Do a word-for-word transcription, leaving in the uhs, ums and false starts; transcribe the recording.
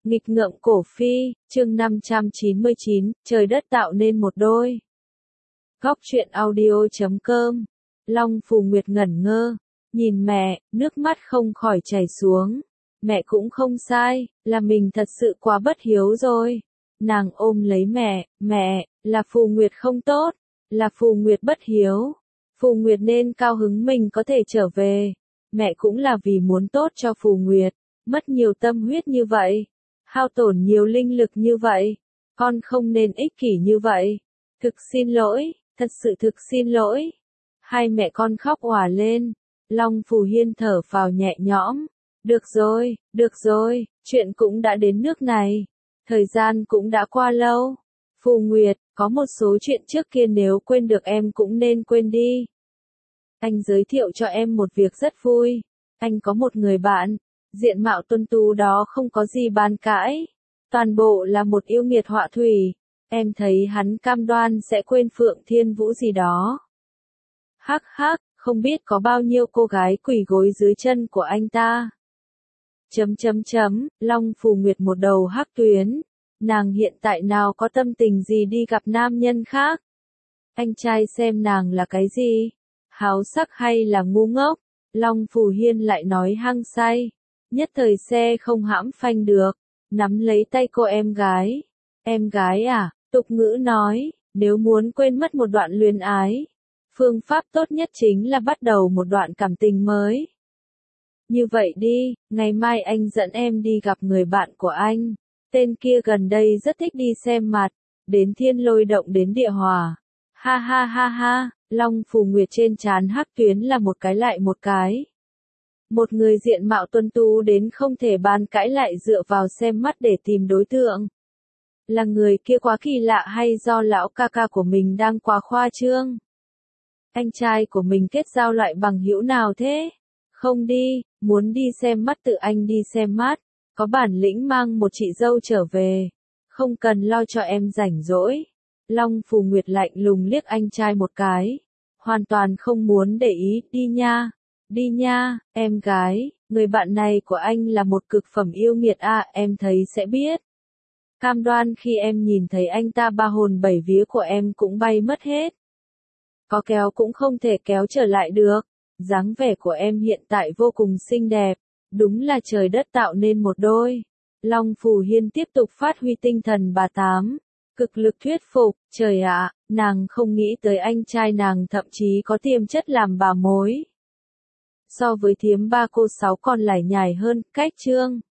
Nghịch ngợm cổ phi, chương năm trăm chín mươi chín, trời đất tạo nên một đôi. Góc truyện audio chấm com. Long Phù Nguyệt ngẩn ngơ, nhìn mẹ, nước mắt không khỏi chảy xuống. Mẹ cũng không sai, là mình thật sự quá bất hiếu rồi. Nàng ôm lấy mẹ, mẹ, là Phù Nguyệt không tốt, là Phù Nguyệt bất hiếu. Phù Nguyệt nên cao hứng mình có thể trở về. Mẹ cũng là vì muốn tốt cho Phù Nguyệt, mất nhiều tâm huyết như vậy, hao tổn nhiều linh lực như vậy. Con không nên ích kỷ như vậy. Thực xin lỗi, thật sự thực xin lỗi. Hai mẹ con khóc òa lên. Long Phù Hiên thở phào nhẹ nhõm. Được rồi, được rồi, chuyện cũng đã đến nước này. Thời gian cũng đã qua lâu. Phù Nguyệt, có một số chuyện trước kia nếu quên được em cũng nên quên đi. Anh giới thiệu cho em một việc rất vui. Anh có một người bạn, diện mạo tuấn tú đó không có gì bàn cãi. Toàn bộ là một yêu nghiệt họa thủy. Em thấy hắn cam đoan sẽ quên Phượng Thiên Vũ gì đó. Hắc hắc, không biết có bao nhiêu cô gái quỳ gối dưới chân của anh ta. Chấm chấm chấm, Long Phù Nguyệt một đầu hắc tuyến. Nàng hiện tại nào có tâm tình gì đi gặp nam nhân khác. Anh trai xem nàng là cái gì? Háo sắc hay là ngu ngốc? Long Phù Hiên lại nói hăng say. Nhất thời xe không hãm phanh được. Nắm lấy tay cô em gái. Em gái à, tục ngữ nói, nếu muốn quên mất một đoạn luyến ái, phương pháp tốt nhất chính là bắt đầu một đoạn cảm tình mới. Như vậy đi, ngày mai anh dẫn em đi gặp người bạn của anh. Tên kia gần đây rất thích đi xem mặt, đến Thiên Lôi Động đến Địa Hòa. Ha ha ha ha, Long Phù Nguyệt trên trán hắc tuyến là một cái lại một cái. Một người diện mạo tuấn tú đến không thể bàn cãi lại dựa vào xem mắt để tìm đối tượng. Là người kia quá kỳ lạ hay do lão ca ca của mình đang quá khoa trương? Anh trai của mình kết giao loại bằng hữu nào thế? Không đi, muốn đi xem mắt tự anh đi xem mắt. Có bản lĩnh mang một chị dâu trở về. Không cần lo cho em rảnh rỗi. Long Phù Nguyệt lạnh lùng liếc anh trai một cái. Hoàn toàn không muốn để ý, đi nha. Đi nha, em gái, người bạn này của anh là một cực phẩm yêu nghiệt à, em thấy sẽ biết. Cam đoan khi em nhìn thấy anh ta ba hồn bảy vía của em cũng bay mất hết. Có kéo cũng không thể kéo trở lại được. Dáng vẻ của em hiện tại vô cùng xinh đẹp. Đúng là trời đất tạo nên một đôi. Long Phù Hiên tiếp tục phát huy tinh thần bà tám. Cực lực thuyết phục, trời ạ, nàng không nghĩ tới anh trai nàng thậm chí có tiềm chất làm bà mối. So với thiếm ba cô sáu còn lải nhải hơn, cách chương.